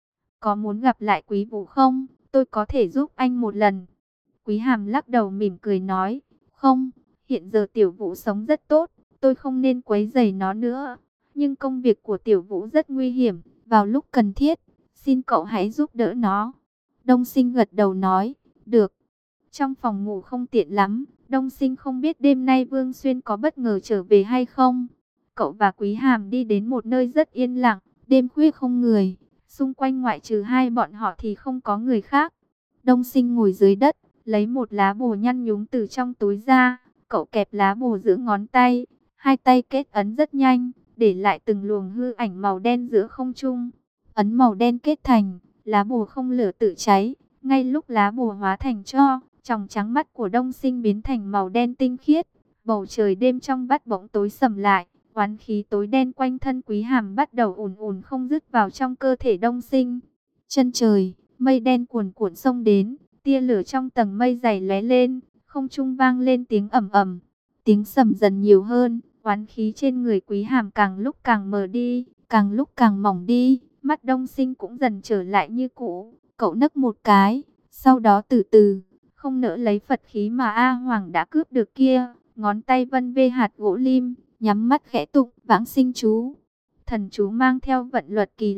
có muốn gặp lại Quý Vũ không? Tôi có thể giúp anh một lần. Quý Hàm lắc đầu mỉm cười nói, không, hiện giờ Tiểu Vũ sống rất tốt, tôi không nên quấy rầy nó nữa. Nhưng công việc của Tiểu Vũ rất nguy hiểm, vào lúc cần thiết, xin cậu hãy giúp đỡ nó. Đông Sinh gật đầu nói, được. Trong phòng ngủ không tiện lắm, Đông Sinh không biết đêm nay Vương Xuyên có bất ngờ trở về hay không. Cậu và Quý Hàm đi đến một nơi rất yên lặng, đêm khuya không người, xung quanh ngoại trừ hai bọn họ thì không có người khác. Đông Sinh ngồi dưới đất, lấy một lá bùa nhăn nhúm từ trong túi ra, cậu kẹp lá bùa giữa ngón tay, hai tay kết ấn rất nhanh, để lại từng luồng hư ảnh màu đen giữa không trung. Ấn màu đen kết thành, lá bùa không lửa tự cháy, ngay lúc lá bùa hóa thành tro, tròng trắng mắt của Đông Sinh biến thành màu đen tinh khiết, bầu trời đêm trong vắt bỗng tối sầm lại. Oán khí tối đen quanh thân Quý Hàm bắt đầu ùn ùn không dứt vào trong cơ thể Đông Sinh. Chân trời, mây đen cuồn cuộn xông đến, tia lửa trong tầng mây dày lóe lên, không trung vang lên tiếng ầm ầm, tiếng sầm dần nhiều hơn, oán khí trên người Quý Hàm càng lúc càng mờ đi, càng lúc càng mỏng đi, mắt Đông Sinh cũng dần trở lại như cũ. Cậu nấc một cái, sau đó từ từ, không nỡ lấy Phật khí mà A Hoàng đã cướp được kia, ngón tay vân vê hạt gỗ lim, nhắm mắt khẽ tụng vãng sinh chú. Thần chú mang theo vận luật kỳ lạ,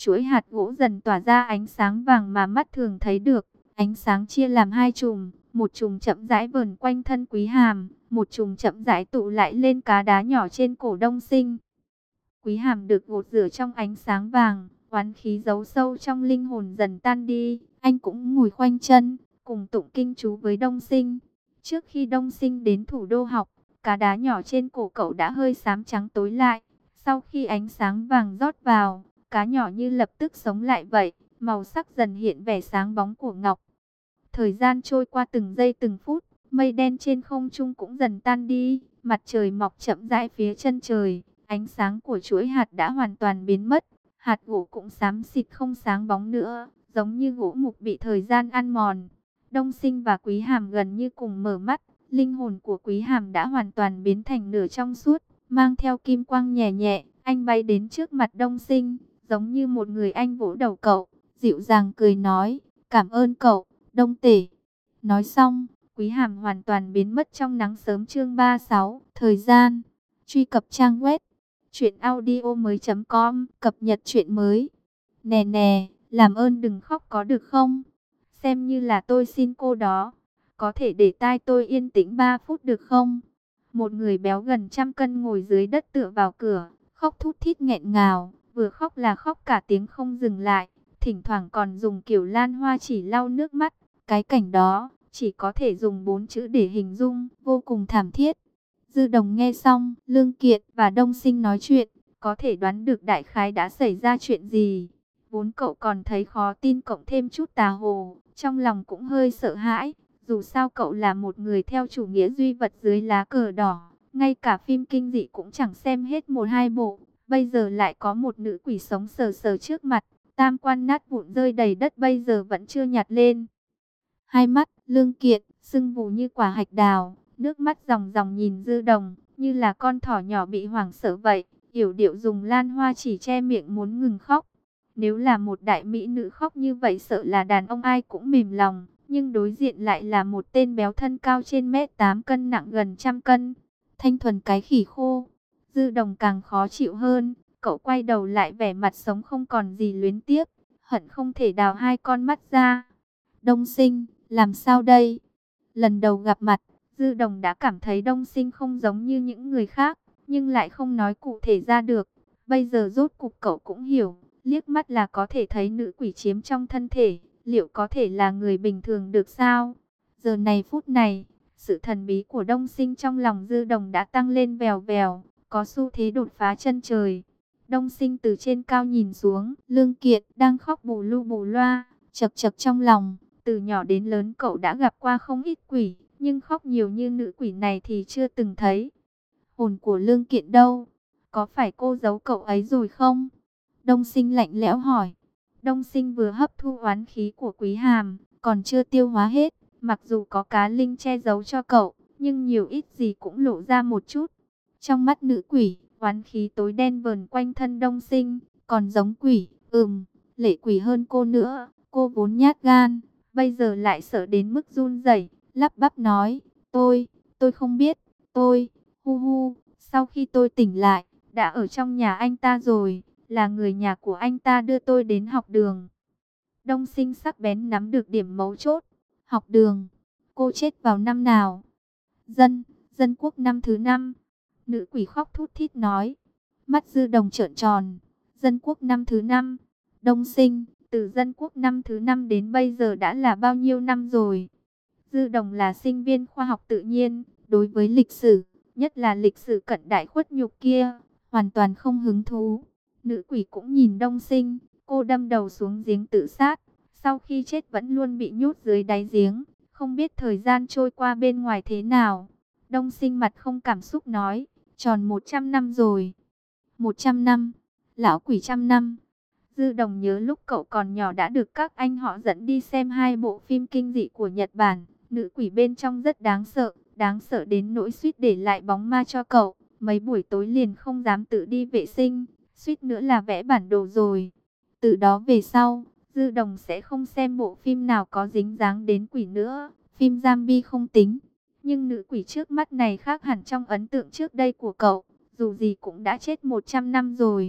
Chuỗi hạt gỗ dần tỏa ra ánh sáng vàng mà mắt thường thấy được. Ánh sáng chia làm hai chùm, một chùm chậm rãi vờn quanh thân Quý Hàm, một chùm chậm rãi tụ lại lên cá đá nhỏ trên cổ Đông Sinh. Quý Hàm được gột rửa trong ánh sáng vàng, oán khí giấu sâu trong linh hồn dần tan đi. Anh cũng ngồi khoanh chân, cùng tụng kinh chú với Đông Sinh. Trước khi Đông Sinh đến thủ đô học, cá đá nhỏ trên cổ cậu đã hơi xám trắng tối lại. Sau khi ánh sáng vàng rót vào, cá nhỏ như lập tức sống lại vậy, màu sắc dần hiện vẻ sáng bóng của ngọc. Thời gian trôi qua từng giây từng phút, mây đen trên không trung cũng dần tan đi, mặt trời mọc chậm rãi phía chân trời, ánh sáng của chuỗi hạt đã hoàn toàn biến mất, hạt gỗ cũng xám xịt không sáng bóng nữa, giống như gỗ mục bị thời gian ăn mòn. Đông Sinh và Quý Hàm gần như cùng mở mắt, linh hồn của Quý Hàm đã hoàn toàn biến thành nửa trong suốt, mang theo kim quang nhẹ nhẹ, anh bay đến trước mặt Đông Sinh, giống như một người anh vỗ đầu cậu, dịu dàng cười nói, cảm ơn cậu, Đông Tể. Nói xong, Quý Hàm hoàn toàn biến mất trong nắng sớm. Chương ba mươi sáu, thời gian. Truy cập trang web truyện audio mới chấm com, cập nhật truyện mới. Nè nè, làm ơn đừng khóc có được không? Xem như là tôi xin cô đó. Có thể để tai tôi yên tĩnh ba phút được không? Một người béo gần trăm cân ngồi dưới đất tựa vào cửa, khóc thút thít nghẹn ngào, vừa khóc là khóc cả tiếng không dừng lại, thỉnh thoảng còn dùng kiểu lan hoa chỉ lau nước mắt. Cái cảnh đó chỉ có thể dùng bốn chữ để hình dung, vô cùng thảm thiết. Dư Đồng nghe xong, Lương Kiệt và Đông Sinh nói chuyện, có thể đoán được đại khái đã xảy ra chuyện gì. Vốn cậu còn thấy khó tin, cộng thêm chút tà hồ, trong lòng cũng hơi sợ hãi. Dù sao cậu là một người theo chủ nghĩa duy vật dưới lá cờ đỏ, ngay cả phim kinh dị cũng chẳng xem hết một hai bộ. Bây giờ lại có một nữ quỷ sống sờ sờ trước mặt, tam quan nát vụn rơi đầy đất bây giờ vẫn chưa nhặt lên. Hai mắt Lương Kiệt sưng vù như quả hạch đào, nước mắt ròng ròng nhìn Dư Đồng, như là con thỏ nhỏ bị hoảng sợ vậy. Yểu điệu dùng lan hoa chỉ che miệng muốn ngừng khóc. Nếu là một đại mỹ nữ khóc như vậy sợ là đàn ông ai cũng mềm lòng, nhưng đối diện lại là một tên béo thân cao trên mét tám cân, nặng gần trăm cân, thanh thuần cái khỉ khô. Dư Đồng càng khó chịu hơn, cậu quay đầu lại vẻ mặt sống không còn gì luyến tiếc, hận không thể đào hai con mắt ra. Đông Sinh, làm sao đây? Lần đầu gặp mặt, Dư Đồng đã cảm thấy Đông Sinh không giống như những người khác, nhưng lại không nói cụ thể ra được. Bây giờ rốt cục cậu cũng hiểu, liếc mắt là có thể thấy nữ quỷ chiếm trong thân thể, liệu có thể là người bình thường được sao? Giờ này phút này, sự thần bí của Đông Sinh trong lòng Dư Đồng đã tăng lên vèo vèo, có xu thế đột phá chân trời. Đông Sinh từ trên cao nhìn xuống, Lương Kiệt đang khóc bù lu bù loa, chật chật trong lòng. Từ nhỏ đến lớn cậu đã gặp qua không ít quỷ, nhưng khóc nhiều như nữ quỷ này thì chưa từng thấy. Hồn của Lương Kiệt đâu? Có phải cô giấu cậu ấy rồi không? Đông Sinh lạnh lẽo hỏi. Đông Sinh vừa hấp thu oán khí của Quý Hàm, còn chưa tiêu hóa hết. Mặc dù có cá linh che giấu cho cậu, nhưng nhiều ít gì cũng lộ ra một chút. Trong mắt nữ quỷ, oán khí tối đen vờn quanh thân Đông Sinh, còn giống quỷ, ừm, lệ quỷ hơn cô nữa. Cô vốn nhát gan, bây giờ lại sợ đến mức run rẩy, lắp bắp nói, tôi, tôi không biết, tôi, hu hu, sau khi tôi tỉnh lại, đã ở trong nhà anh ta rồi, là người nhà của anh ta đưa tôi đến học đường. Đông Sinh sắc bén nắm được điểm mấu chốt, học đường, cô chết vào năm nào? Dân, dân quốc năm thứ năm, nữ quỷ khóc thút thít nói, mắt Dư Đồng trợn tròn, dân quốc năm thứ năm, Đông Sinh. Từ dân quốc năm thứ năm đến bây giờ đã là bao nhiêu năm rồi? Dư Đồng là sinh viên khoa học tự nhiên, đối với lịch sử, nhất là lịch sử cận đại khuất nhục kia, hoàn toàn không hứng thú. Nữ quỷ cũng nhìn Đông Sinh, cô đâm đầu xuống giếng tự sát, sau khi chết vẫn luôn bị nhốt dưới đáy giếng, không biết thời gian trôi qua bên ngoài thế nào. Đông Sinh mặt không cảm xúc nói, tròn một trăm năm rồi. một trăm năm, lão quỷ trăm năm. Dư Đồng nhớ lúc cậu còn nhỏ đã được các anh họ dẫn đi xem hai bộ phim kinh dị của Nhật Bản. Nữ quỷ bên trong rất đáng sợ, đáng sợ đến nỗi suýt để lại bóng ma cho cậu. Mấy buổi tối liền không dám tự đi vệ sinh, suýt nữa là vẽ bản đồ rồi. Từ đó về sau, Dư Đồng sẽ không xem bộ phim nào có dính dáng đến quỷ nữa. Phim zombie không tính, nhưng nữ quỷ trước mắt này khác hẳn trong ấn tượng trước đây của cậu. Dù gì cũng đã chết một trăm năm rồi.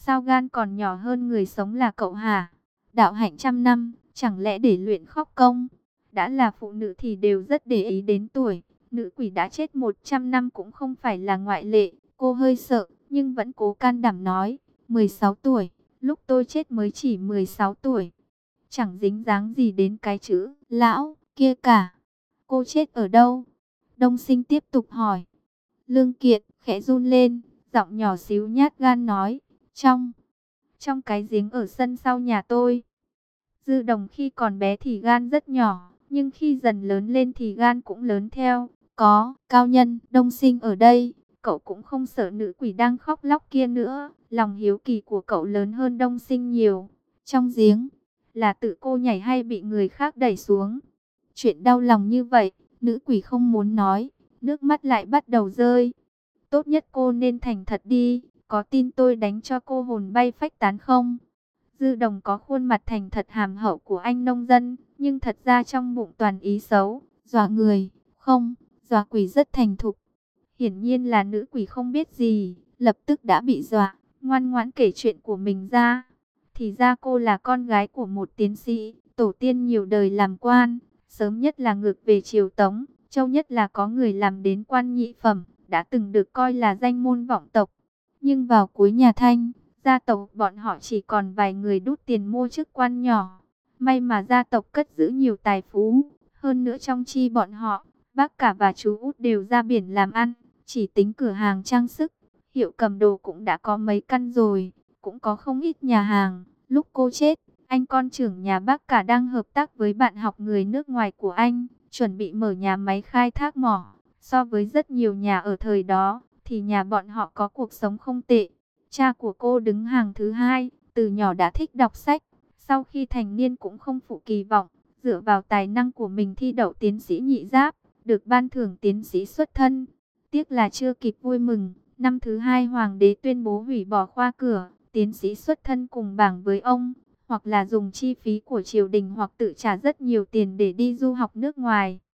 Sao gan còn nhỏ hơn người sống là cậu hả? Đạo hạnh trăm năm, chẳng lẽ để luyện khóc công? Đã là phụ nữ thì đều rất để ý đến tuổi. Nữ quỷ đã chết một trăm năm cũng không phải là ngoại lệ. Cô hơi sợ, nhưng vẫn cố can đảm nói. mười sáu tuổi, lúc tôi chết mới chỉ mười sáu tuổi. Chẳng dính dáng gì đến cái chữ lão kia cả. Cô chết ở đâu? Đông Sinh tiếp tục hỏi. Lương Kiệt khẽ run lên, giọng nhỏ xíu nhát gan nói. Trong, trong cái giếng ở sân sau nhà tôi. Dư Đồng khi còn bé thì gan rất nhỏ, nhưng khi dần lớn lên thì gan cũng lớn theo. Có cao nhân Đông Sinh ở đây, cậu cũng không sợ nữ quỷ đang khóc lóc kia nữa. Lòng hiếu kỳ của cậu lớn hơn Đông Sinh nhiều. Trong giếng, là tự cô nhảy hay bị người khác đẩy xuống? Chuyện đau lòng như vậy, nữ quỷ không muốn nói, nước mắt lại bắt đầu rơi. Tốt nhất cô nên thành thật đi, có tin tôi đánh cho cô hồn bay phách tán không? Dư Đồng có khuôn mặt thành thật hàm hậu của anh nông dân, nhưng thật ra trong bụng toàn ý xấu, dọa người, không, dọa quỷ rất thành thục. Hiển nhiên là nữ quỷ không biết gì, lập tức đã bị dọa, ngoan ngoãn kể chuyện của mình ra. Thì ra cô là con gái của một tiến sĩ, tổ tiên nhiều đời làm quan, sớm nhất là ngược về triều Tống, châu nhất là có người làm đến quan nhị phẩm, đã từng được coi là danh môn vọng tộc. Nhưng vào cuối nhà Thanh, gia tộc bọn họ chỉ còn vài người đút tiền mua chức quan nhỏ. May mà gia tộc cất giữ nhiều tài phú, hơn nữa trong chi bọn họ, bác cả và chú út đều ra biển làm ăn, chỉ tính cửa hàng trang sức, hiệu cầm đồ cũng đã có mấy căn rồi, cũng có không ít nhà hàng. Lúc cô chết, anh con trưởng nhà bác cả đang hợp tác với bạn học người nước ngoài của anh, chuẩn bị mở nhà máy khai thác mỏ. So với rất nhiều nhà ở thời đó, thì nhà bọn họ có cuộc sống không tệ. Cha của cô đứng hàng thứ hai, từ nhỏ đã thích đọc sách. Sau khi thành niên cũng không phụ kỳ vọng, dựa vào tài năng của mình thi đậu tiến sĩ nhị giáp, được ban thưởng tiến sĩ xuất thân. Tiếc là chưa kịp vui mừng, năm thứ hai hoàng đế tuyên bố hủy bỏ khoa cửa, tiến sĩ xuất thân cùng bảng với ông, hoặc là dùng chi phí của triều đình hoặc tự trả rất nhiều tiền để đi du học nước ngoài.